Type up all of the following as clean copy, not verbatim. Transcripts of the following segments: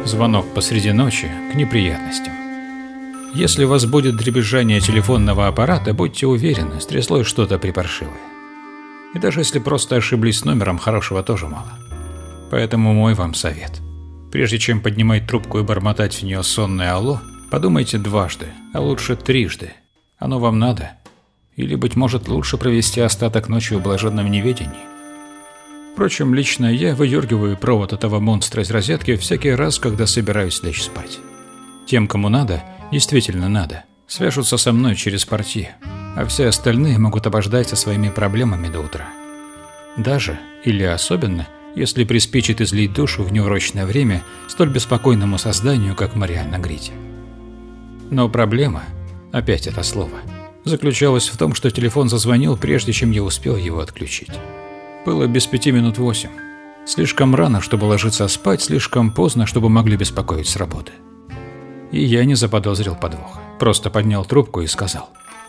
Звонок посреди ночи к неприятностям. Если вас будет дребезжание телефонного аппарата, будьте уверены, стряслось что-то припаршивое. И даже если просто ошиблись номером, хорошего тоже мало. Поэтому мой вам совет. Прежде чем поднимать трубку и бормотать в нее сонное алло, подумайте дважды, а лучше трижды. Оно вам надо? Или, быть может, лучше провести остаток ночи в блаженном неведении? Впрочем, лично я выдергиваю провод этого монстра из розетки всякий раз, когда собираюсь лечь спать. Тем, кому надо, действительно надо, свяжутся со мной через портье, а все остальные могут обождать со своими проблемами до утра. Даже, или особенно, если приспичит излить душу в неурочное время столь беспокойному созданию, как Марианна Грити. Но проблема, опять это слово, заключалась в том, что телефон зазвонил, прежде чем я успел его отключить. Было без 8:05. Слишком рано, чтобы ложиться спать, слишком поздно, чтобы могли беспокоить с работы. И я не заподозрил подвоха. Просто поднял трубку и сказал: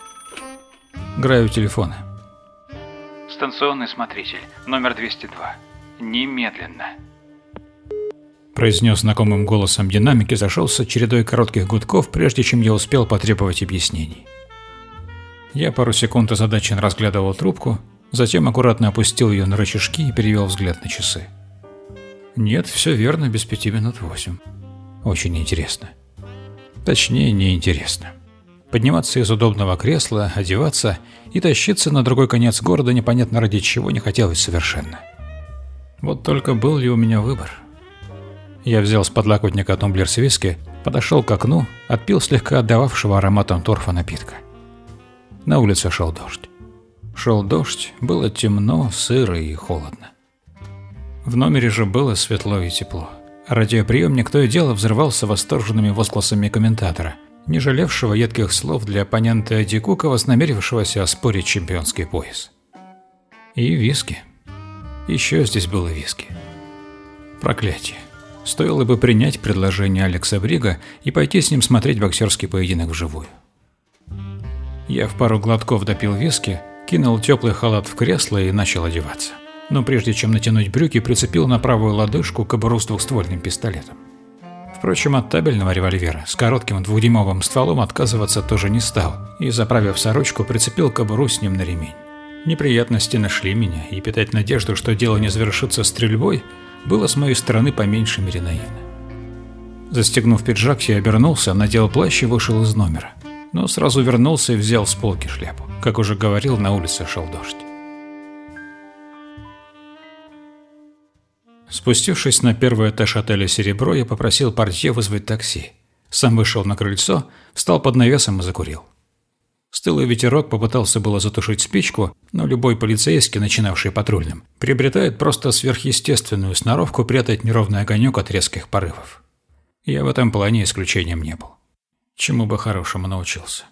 «Граю телефона». «Станционный смотритель, номер 202. Немедленно», произнес знакомым голосом динамик и зашелся чередой коротких гудков, прежде чем я успел потребовать объяснений. Я пару секунд озадаченно разглядывал трубку, затем аккуратно опустил ее на рычажки и перевел взгляд на часы. Нет, все верно, без 8:05. Очень интересно. Точнее, неинтересно. Подниматься из удобного кресла, одеваться и тащиться на другой конец города непонятно ради чего не хотелось совершенно. Вот только был ли у меня выбор? Я взял с подлокотника тумблер с виски, подошел к окну, отпил слегка отдававшего ароматом торфа напитка. На улице шел дождь. Шел дождь, было темно, сыро и холодно. В номере же было светло и тепло. Радиоприемник то и дело взрывался восторженными возгласами комментатора, не жалевшего едких слов для оппонента Эдди Кука, вознамерившегося оспорить чемпионский пояс. И виски. Еще здесь было виски. Проклятие. Стоило бы принять предложение Алекса Брига и пойти с ним смотреть боксерский поединок вживую. Я в пару глотков допил виски, кинул теплый халат в кресло и начал одеваться. Но прежде чем натянуть брюки, прицепил на правую лодыжку кобуру с двухствольным пистолетом. Впрочем, от табельного револьвера с коротким 2-дюймовым стволом отказываться тоже не стал и, заправив сорочку, прицепил кобуру с ним на ремень. Неприятности нашли меня, и питать надежду, что дело не завершится стрельбой, было с моей стороны по меньшей мере наивно. Застегнув пиджак, я обернулся, надел плащ и вышел из номера. Но сразу вернулся и взял с полки шляпу. Как уже говорил, на улице шел дождь. Спустившись на первый этаж отеля «Серебро», я попросил портье вызвать такси. Сам вышел на крыльцо, встал под навесом и закурил. Стылый ветерок попытался было затушить спичку, но любой полицейский, начинавший патрульным, приобретает просто сверхъестественную сноровку прятать неровный огонек от резких порывов. Я в этом плане исключением не был. Чему бы хорошему научился.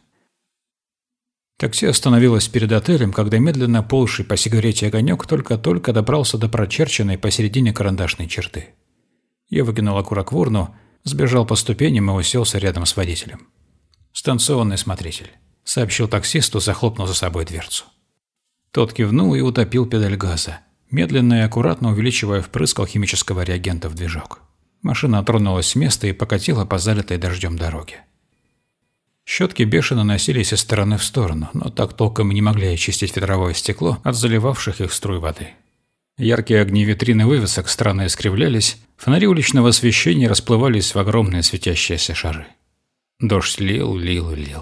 Такси остановилось перед отелем, когда медленно ползший по сигарете огонек только-только добрался до прочерченной посередине карандашной черты. Я выкинул окурок в урну, сбежал по ступеням и уселся рядом с водителем. «Станционный смотритель», — сообщил таксисту, захлопнув за собой дверцу. Тот кивнул и утопил педаль газа, медленно и аккуратно увеличивая впрыск алхимического реагента в движок. Машина тронулась с места и покатила по залитой дождем дороге. Щетки бешено носились из стороны в сторону, но так толком и не могли очистить ветровое стекло от заливавших их струй воды. Яркие огни витрины вывесок странно искривлялись, фонари уличного освещения расплывались в огромные светящиеся шары. Дождь лил, лил и лил.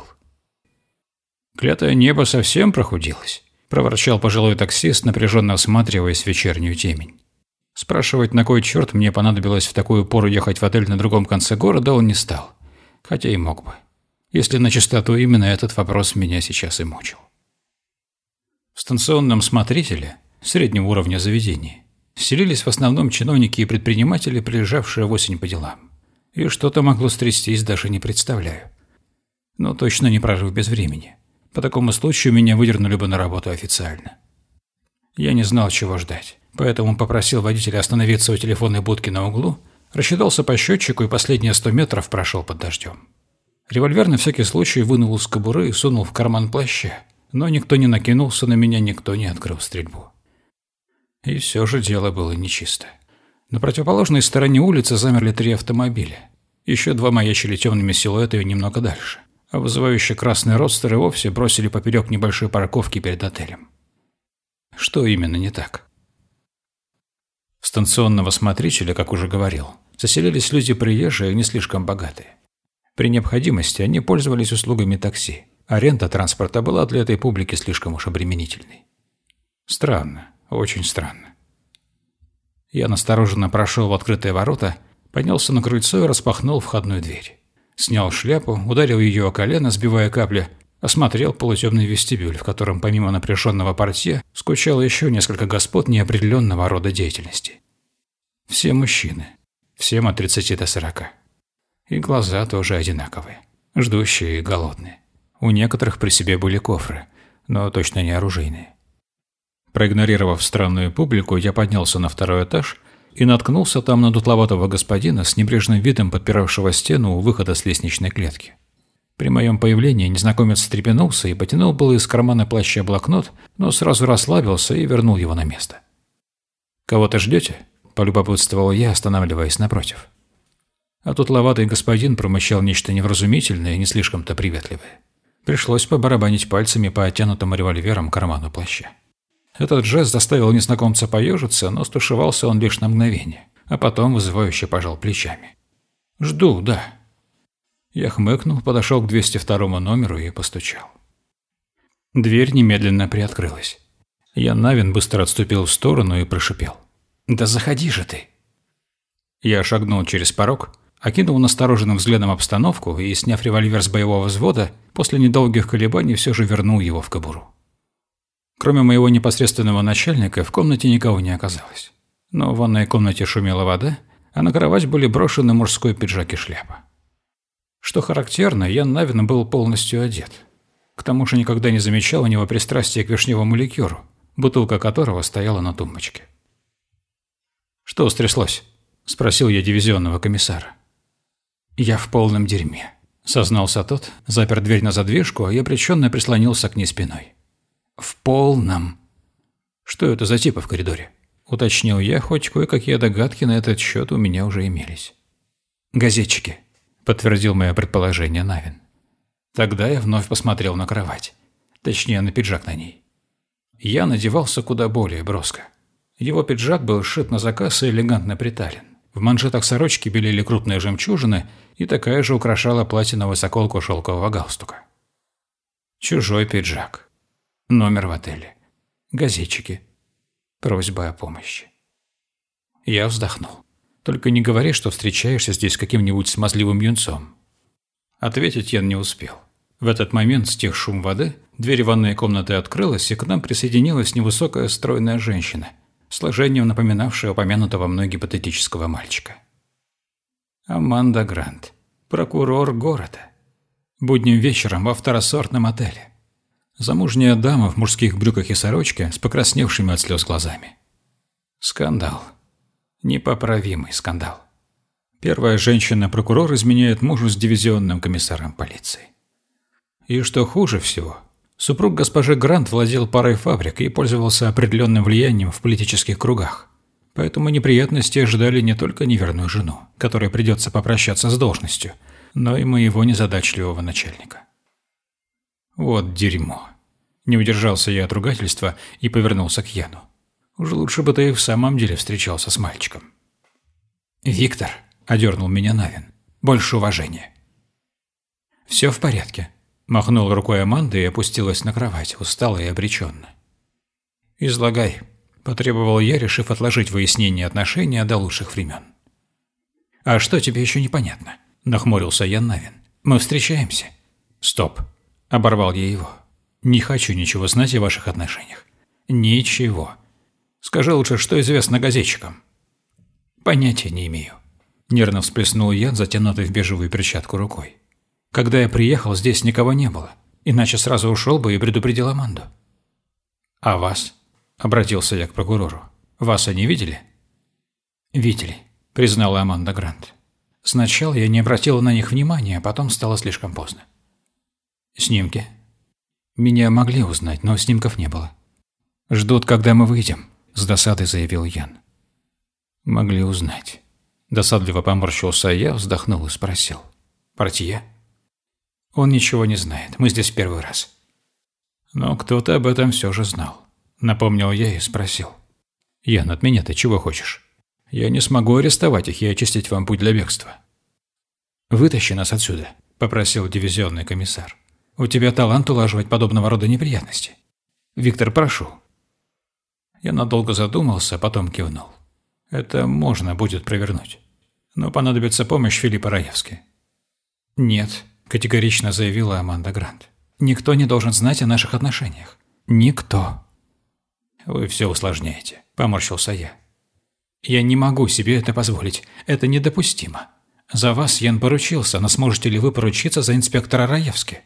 «Клятое небо совсем прохудилось», – проворчал пожилой таксист, напряженно осматриваясь в вечернюю темень. Спрашивать, на кой черт мне понадобилось в такую пору ехать в отель на другом конце города, он не стал, хотя и мог бы. Если на чистоту, именно этот вопрос меня сейчас и мучил. В станционном смотрителе, среднего уровня заведения, селились в основном чиновники и предприниматели, приезжавшие в осень по делам. И что-то могло стрястись, даже не представляю. Но точно не прожив без времени. По такому случаю меня выдернули бы на работу официально. Я не знал, чего ждать, поэтому попросил водителя остановиться у телефонной будки на углу, рассчитался по счетчику и последние 100 метров прошел под дождем. Револьвер на всякий случай вынул из кобуры и сунул в карман плаща, но никто не накинулся на меня, никто не открыл стрельбу. И все же дело было нечисто. На противоположной стороне улицы замерли 3 автомобиля. Еще 2 маячили темными силуэтами немного дальше, а вызывающие красные родстеры вовсе бросили поперек небольшой парковки перед отелем. Что именно не так? Станционного смотрителя, как уже говорил, заселились люди приезжие и не слишком богатые. При необходимости они пользовались услугами такси. Аренда транспорта была для этой публики слишком уж обременительной. Странно, очень странно. Я настороженно прошел в открытые ворота, поднялся на крыльцо и распахнул входную дверь. Снял шляпу, ударил ее о колено, сбивая капли, осмотрел полутемный вестибюль, в котором помимо напряженного портье скучало еще несколько господ неопределенного рода деятельности. Все мужчины, всем от 30 до 40. И глаза тоже одинаковые, ждущие и голодные. У некоторых при себе были кофры, но точно не оружейные. Проигнорировав странную публику, я поднялся на 2-й этаж и наткнулся там на дутловатого господина с небрежным видом подпиравшего стену у выхода с лестничной клетки. При моем появлении незнакомец встрепенулся и потянул было из кармана плаща блокнот, но сразу расслабился и вернул его на место. «Кого-то ждете?» – полюбопытствовал я, останавливаясь напротив. А дутловатый господин промычал нечто невразумительное и не слишком-то приветливое. Пришлось побарабанить пальцами по оттянутому револьвером карману плаща. Этот жест заставил незнакомца поежиться, но стушевался он лишь на мгновение, а потом вызывающе пожал плечами. «Жду, да». Я хмыкнул, подошел к 202 номеру и постучал. Дверь немедленно приоткрылась. Ян Навин быстро отступил в сторону и прошипел: «Да заходи же ты!» Я шагнул через порог, окинул настороженным взглядом обстановку и, сняв револьвер с боевого взвода, после недолгих колебаний все же вернул его в кобуру. Кроме моего непосредственного начальника, в комнате никого не оказалось. Но в ванной комнате шумела вода, а на кровать были брошены мужской пиджак и шляпа. Что характерно, Ян Навин был полностью одет. К тому же никогда не замечал у него пристрастия к вишневому ликеру, бутылка которого стояла на тумбочке. «Что стряслось?» – спросил я дивизионного комиссара. «Я в полном дерьме», – сознался тот, запер дверь на задвижку и обреченно прислонился к ней спиной. «В полном». «Что это за типы в коридоре?» – уточнил я, хоть кое-какие догадки на этот счет у меня уже имелись. «Газетчики», – подтвердил мое предположение Навин. Тогда я вновь посмотрел на кровать, точнее на пиджак на ней. Я надевался куда более броско. Его пиджак был сшит на заказ и элегантно притален. В манжетах сорочки белели крупные жемчужины, и такая же украшала платиновую заколку шелкового галстука. Чужой пиджак. Номер в отеле. Газетчики. Просьба о помощи. Я вздохнул. Только не говори, что встречаешься здесь с каким-нибудь смазливым юнцом. Ответить я не успел. В этот момент стих шум воды, дверь ванной комнаты открылась, и к нам присоединилась невысокая стройная женщина, сложением напоминавшая упомянутого мной гипотетического мальчика. Аманда Грант, прокурор города. Будним вечером во второсортном отеле. Замужняя дама в мужских брюках и сорочке с покрасневшими от слез глазами. Скандал. Непоправимый скандал. Первая женщина-прокурор изменяет мужу с дивизионным комиссаром полиции. И что хуже всего, супруг госпожи Грант владел парой фабрик и пользовался определенным влиянием в политических кругах. Поэтому неприятности ожидали не только неверную жену, которой придется попрощаться с должностью, но и моего незадачливого начальника. Вот дерьмо. Не удержался я от ругательства и повернулся к Яну. Уж лучше бы ты и в самом деле встречался с мальчиком. «Виктор», – одернул меня Навин, – «больше уважения». «Все в порядке», – махнула рукой Аманда и опустилась на кровать, устала и обреченно. «Излагай», – потребовал я, решив отложить выяснение отношений до лучших времен. «А что тебе еще непонятно?» – нахмурился Ян Навин. «Мы встречаемся». «Стоп», – оборвал я его. «Не хочу ничего знать о ваших отношениях. Ничего. Скажи лучше, что известно газетчикам». «Понятия не имею», – нервно всплеснул Ян, затянутый в бежевую перчатку рукой. «Когда я приехал, здесь никого не было, иначе сразу ушел бы и предупредил Аманду». «А вас?» – обратился я к прокурору. «Вас они видели?» «Видели», – признала Аманда Грант. «Сначала я не обратила на них внимания, а потом стало слишком поздно». «Снимки?» «Меня могли узнать, но снимков не было». «Ждут, когда мы выйдем», – с досадой заявил Ян. Могли узнать. Досадливо поморщился я, вздохнул и спросил. Портье? Он ничего не знает, мы здесь первый раз. Но кто-то об этом все же знал. Напомнил я и спросил. Ян, от меня ты чего хочешь? Я не смогу арестовать их и очистить вам путь для бегства. Вытащи нас отсюда, попросил дивизионный комиссар. У тебя талант улаживать подобного рода неприятности. Виктор, прошу. Я надолго задумался, а потом кивнул. Это можно будет провернуть. Но понадобится помощь Филиппа Раевски. Нет, категорично заявила Аманда Грант. Никто не должен знать о наших отношениях. Никто. Вы все усложняете, поморщился я. Я не могу себе это позволить. Это недопустимо. За вас Ян поручился, но сможете ли вы поручиться за инспектора Раевски?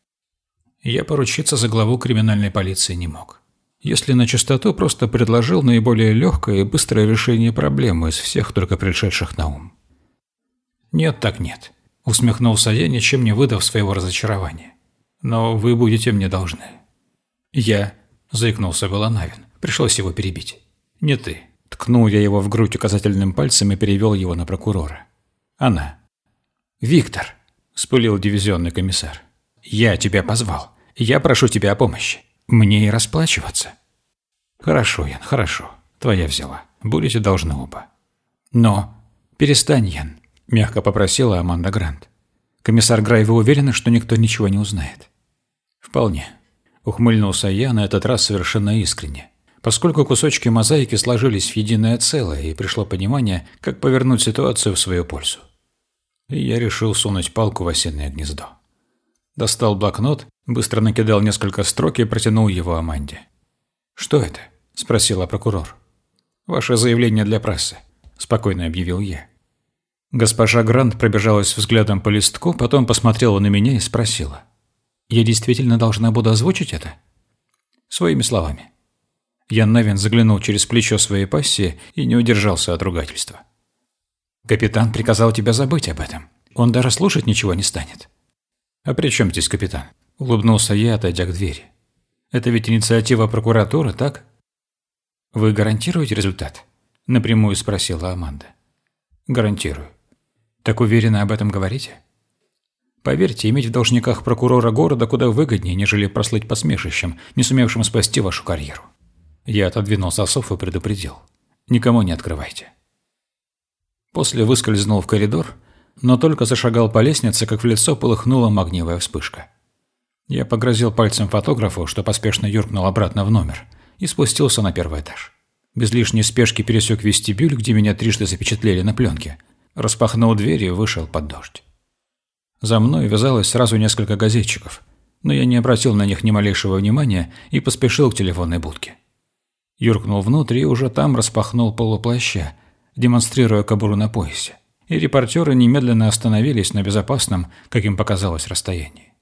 Я поручиться за главу криминальной полиции не мог. Если на чистоту, просто предложил наиболее легкое и быстрое решение проблемы из всех только пришедших на ум. Нет так нет, усмехнулся я, ничем не выдав своего разочарования. Но вы будете мне должны. Я, заикнулся было Навин, пришлось его перебить. Не ты. Ткнул я его в грудь указательным пальцем и перевел его на прокурора. Она. «Виктор», – вспылил дивизионный комиссар, – «я тебя позвал. Я прошу тебя о помощи. Мне и расплачиваться». «Хорошо, Ян, хорошо. Твоя взяла. Будете должны оба». «Но...» «Перестань, Ян», – мягко попросила Аманда Грант. «Комиссар Грай, вы уверены, что никто ничего не узнает?» «Вполне», – ухмыльнулся я на этот раз совершенно искренне, поскольку кусочки мозаики сложились в единое целое и пришло понимание, как повернуть ситуацию в свою пользу. И я решил сунуть палку в осиное гнездо. Достал блокнот, быстро накидал несколько строк и протянул его Аманде. «Что это?» – спросила прокурор. «Ваше заявление для прессы», – спокойно объявил я. Госпожа Грант пробежалась взглядом по листку, потом посмотрела на меня и спросила. «Я действительно должна буду озвучить это?» «Своими словами». Ян Навин заглянул через плечо своей пассии и не удержался от ругательства. «Капитан приказал тебя забыть об этом. Он даже слушать ничего не станет». «А при чем здесь капитан?» – улыбнулся я, отойдя к двери. «Это ведь инициатива прокуратуры, так?» «Вы гарантируете результат?» – напрямую спросила Аманда. «Гарантирую». «Так уверенно об этом говорите?» «Поверьте, иметь в должниках прокурора города куда выгоднее, нежели прослыть посмешищем, не сумевшим спасти вашу карьеру». Я отодвинул засов и предупредил. «Никому не открывайте». После выскользнул в коридор, но только зашагал по лестнице, как в лицо полыхнула магниевая вспышка. Я погрозил пальцем фотографу, что поспешно юркнул обратно в номер, и спустился на первый этаж. Без лишней спешки пересек вестибюль, где меня трижды запечатлели на пленке, распахнул дверь и вышел под дождь. За мной вязалось сразу несколько газетчиков, но я не обратил на них ни малейшего внимания и поспешил к телефонной будке. Юркнул внутрь и уже там распахнул полуплаща, демонстрируя кобуру на поясе, и репортеры немедленно остановились на безопасном, как им показалось, расстоянии.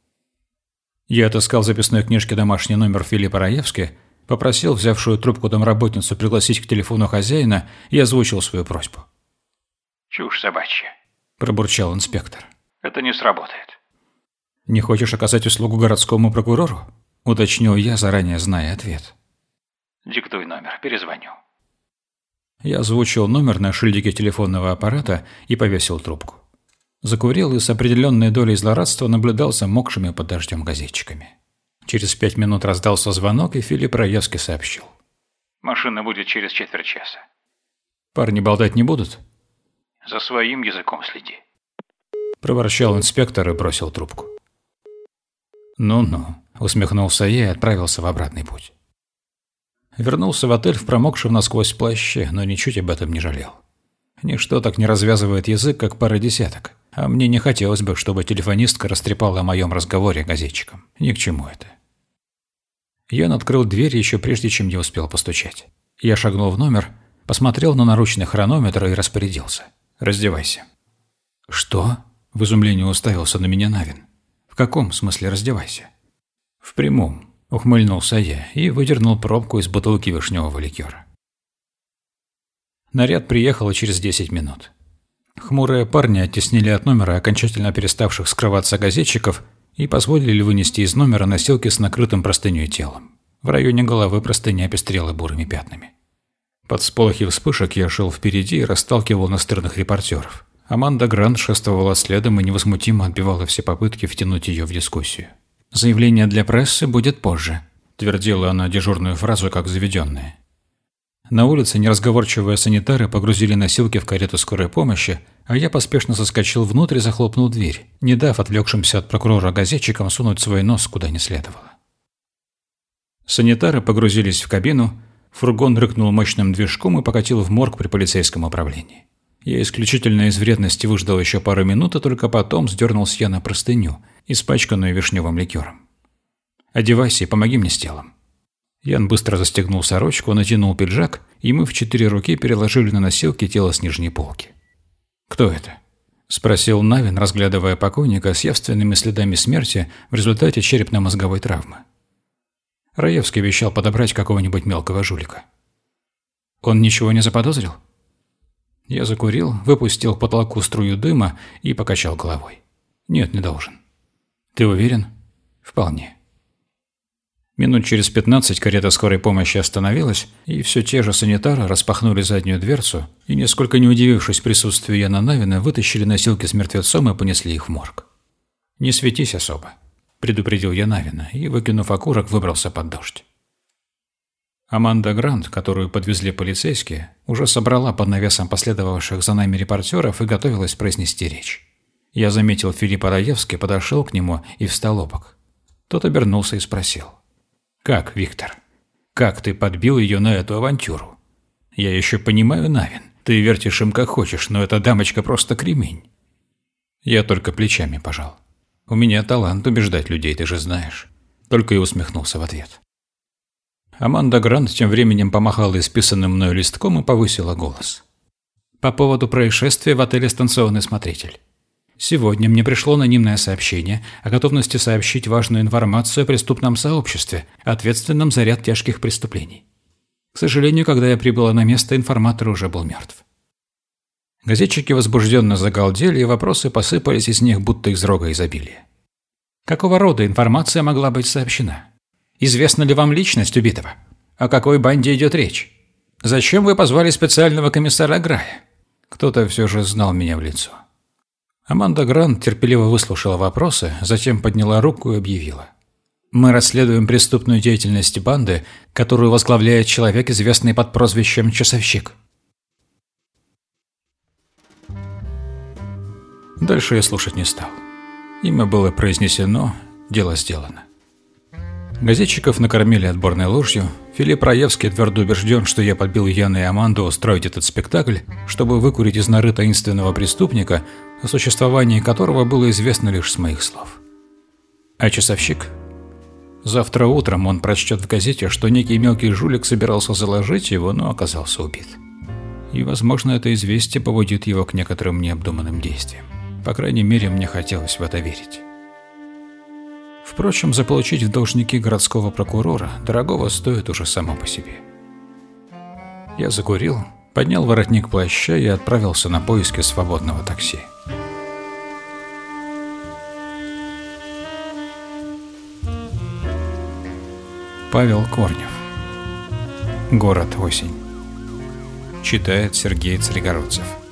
Я отыскал в записной книжке домашний номер Филиппа Раевски, попросил взявшую трубку домработницу пригласить к телефону хозяина и озвучил свою просьбу. «Чушь собачья», – пробурчал инспектор. «Это не сработает». «Не хочешь оказать услугу городскому прокурору?» – уточнил я, заранее зная ответ. «Диктуй номер, перезвоню». Я озвучил номер на шильдике телефонного аппарата и повесил трубку. Закурил и с определенной долей злорадства наблюдал за мокшими под дождем газетчиками. Через 5 минут раздался звонок, и Филипп Раевски сообщил. «Машина будет через четверть часа». «Парни болтать не будут?» «За своим языком следи», – проворчал инспектор и бросил трубку. «Ну-ну», – усмехнулся я и отправился в обратный путь. Вернулся в отель в промокшем насквозь плаще, но ничуть об этом не жалел. Ничто так не развязывает язык, как пара десяток, а мне не хотелось бы, чтобы телефонистка растрепала о моем разговоре газетчикам. Ни к чему это. Ян открыл дверь еще прежде, чем я успел постучать. Я шагнул в номер, посмотрел на наручный хронометр и распорядился. «Раздевайся». «Что?» – в изумлении уставился на меня Навин. «В каком смысле раздевайся?» «В прямом». Ухмыльнулся я и выдернул пробку из бутылки вишневого ликера. Наряд приехал через 10 минут. Хмурые парни оттеснили от номера окончательно переставших скрываться газетчиков и позволили вынести из номера носилки с накрытым простыней телом. В районе головы простыня пестрела бурыми пятнами. Под всполохи вспышек я шел впереди и расталкивал настырных репортеров. Аманда Грант шествовала следом и невозмутимо отбивала все попытки втянуть ее в дискуссию. «Заявление для прессы будет позже», – твердила она дежурную фразу, как заведенная. На улице неразговорчивые санитары погрузили носилки в карету скорой помощи, а я поспешно соскочил внутрь и захлопнул дверь, не дав отвлекшимся от прокурора газетчикам сунуть свой нос куда не следовало. Санитары погрузились в кабину, фургон рыкнул мощным движком и покатил в морг при полицейском управлении. Я исключительно из вредности выждал еще пару минут, и только потом сдернулся я на простыню, испачканную вишневым ликером. «Одевайся и помоги мне с телом». Ян быстро застегнул сорочку, натянул пиджак, и мы в 4 руки переложили на носилки тело с нижней полки. «Кто это?» – спросил Навин, разглядывая покойника с явственными следами смерти в результате черепно-мозговой травмы. Раевский обещал подобрать какого-нибудь мелкого жулика. «Он ничего не заподозрил?» Я закурил, выпустил к потолку струю дыма и покачал головой. «Нет, не должен». «Ты уверен?» «Вполне». Минут через 15 карета скорой помощи остановилась, и все те же санитары распахнули заднюю дверцу и, нисколько не удивившись присутствию Яна Навина, вытащили носилки с мертвецом и понесли их в морг. «Не светись особо», – предупредил я Навина и, выкинув окурок, выбрался под дождь. Аманда Грант, которую подвезли полицейские, уже собрала под навесом последовавших за нами репортеров и готовилась произнести речь. Я заметил Филиппа Раевски, подошел к нему и встал обок. Тот обернулся и спросил: «Как, Виктор? Как ты подбил ее на эту авантюру? Я еще понимаю, Навин, ты вертишь им как хочешь, но эта дамочка просто кремень». Я только плечами пожал. «У меня талант убеждать людей, ты же знаешь». Только и усмехнулся в ответ. Аманда Грант тем временем помахала исписанным мною листком и повысила голос. «По поводу происшествия в отеле «Станционный смотритель». Сегодня мне пришло анонимное сообщение о готовности сообщить важную информацию о преступном сообществе, ответственном за ряд тяжких преступлений. К сожалению, когда я прибыла на место, информатор уже был мертв». Газетчики возбужденно загалдели, и вопросы посыпались из них, будто из рога изобилия. Какого рода информация могла быть сообщена? Известна ли вам личность убитого? О какой банде идет речь? Зачем вы позвали специального комиссара Грая? Кто-то все же знал меня в лицо. Аманда Грант терпеливо выслушала вопросы, затем подняла руку и объявила: «Мы расследуем преступную деятельность банды, которую возглавляет человек, известный под прозвищем «Часовщик». Дальше я слушать не стал. Имя было произнесено, дело сделано. Газетчиков накормили отборной ложью. Филипп Раевский твердо убежден, что я подбил Яна и Аманду устроить этот спектакль, чтобы выкурить из норы таинственного преступника, о существовании которого было известно лишь с моих слов. А часовщик? Завтра утром он прочтет в газете, что некий мелкий жулик собирался заложить его, но оказался убит. И, возможно, это известие побудит его к некоторым необдуманным действиям. По крайней мере, мне хотелось в это верить. Впрочем, заполучить в должники городского прокурора дорогого стоит уже само по себе. Я закурил, поднял воротник плаща и отправился на поиски свободного такси. Павел Корнев. Город осень. Читает Сергей Царегородцев.